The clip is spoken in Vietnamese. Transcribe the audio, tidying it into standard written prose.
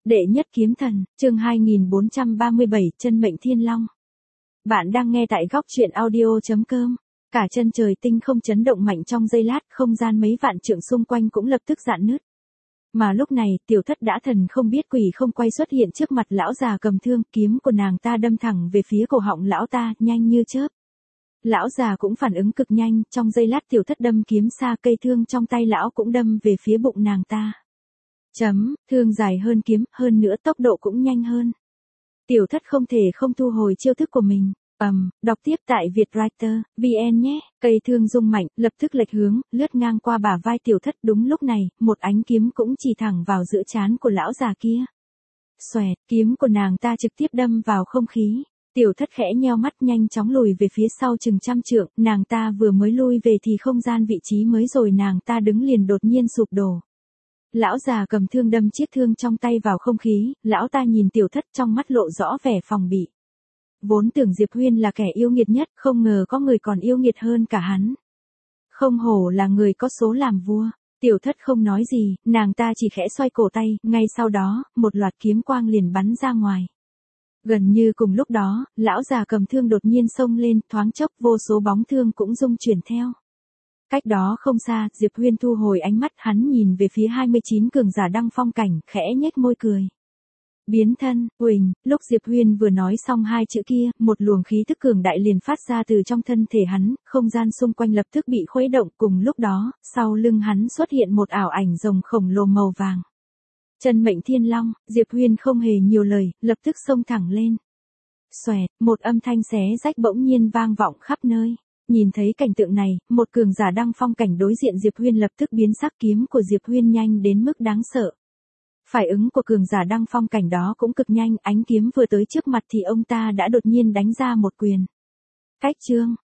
Đệ nhất kiếm thần, chương 2437, chân mệnh thiên long. Bạn đang nghe tại góc truyện audio.com. Cả chân trời tinh không chấn động mạnh trong giây lát, không gian mấy vạn trượng xung quanh cũng lập tức rạn nứt. Mà lúc này, tiểu thất đã thần không biết quỷ không quay xuất hiện trước mặt lão già cầm thương, kiếm của nàng ta đâm thẳng về phía cổ họng lão ta, nhanh như chớp. Lão già cũng phản ứng cực nhanh, trong giây lát tiểu thất đâm kiếm xa, cây thương trong tay lão cũng đâm về phía bụng nàng ta. Thương dài hơn kiếm, hơn nữa tốc độ cũng nhanh hơn. Tiểu thất không thể không thu hồi chiêu thức của mình. Đọc tiếp tại Vietwriter, VN nhé. Cây thương rung mạnh, lập tức lệch hướng, lướt ngang qua bả vai tiểu thất. Đúng lúc này, một ánh kiếm cũng chỉ thẳng vào giữa trán của lão già kia. Xoẹt, kiếm của nàng ta trực tiếp đâm vào không khí. Tiểu thất khẽ nheo mắt nhanh chóng lùi về phía sau chừng trăm trượng. Nàng ta vừa mới lui về thì không gian vị trí mới rồi nàng ta đứng liền đột nhiên sụp đổ. Lão già cầm thương đâm chiếc thương trong tay vào không khí, lão ta nhìn tiểu thất trong mắt lộ rõ vẻ phòng bị. Vốn tưởng Diệp Huyên là kẻ yêu nghiệt nhất, không ngờ có người còn yêu nghiệt hơn cả hắn. Không hổ là người có số làm vua. Tiểu thất không nói gì, nàng ta chỉ khẽ xoay cổ tay, ngay sau đó, một loạt kiếm quang liền bắn ra ngoài. Gần như cùng lúc đó, lão già cầm thương đột nhiên xông lên, thoáng chốc vô số bóng thương cũng rung chuyển theo. Cách đó không xa, Diệp Huyên thu hồi ánh mắt, hắn nhìn về phía 29 cường giả đăng phong cảnh, khẽ nhếch môi cười. Biến thân, Huỳnh, lúc Diệp Huyên vừa nói xong hai chữ kia, một luồng khí tức cường đại liền phát ra từ trong thân thể hắn, không gian xung quanh lập tức bị khuấy động, cùng lúc đó, sau lưng hắn xuất hiện một ảo ảnh rồng khổng lồ màu vàng. Chân mệnh thiên long, Diệp Huyên không hề nhiều lời, lập tức xông thẳng lên. Xoẹt, một âm thanh xé rách bỗng nhiên vang vọng khắp nơi. Nhìn thấy cảnh tượng này, một cường giả đăng phong cảnh đối diện Diệp Huyên lập tức biến sắc, kiếm của Diệp Huyên nhanh đến mức đáng sợ. Phản ứng của cường giả đăng phong cảnh đó cũng cực nhanh, ánh kiếm vừa tới trước mặt thì ông ta đã đột nhiên đánh ra một quyền. Cách chương,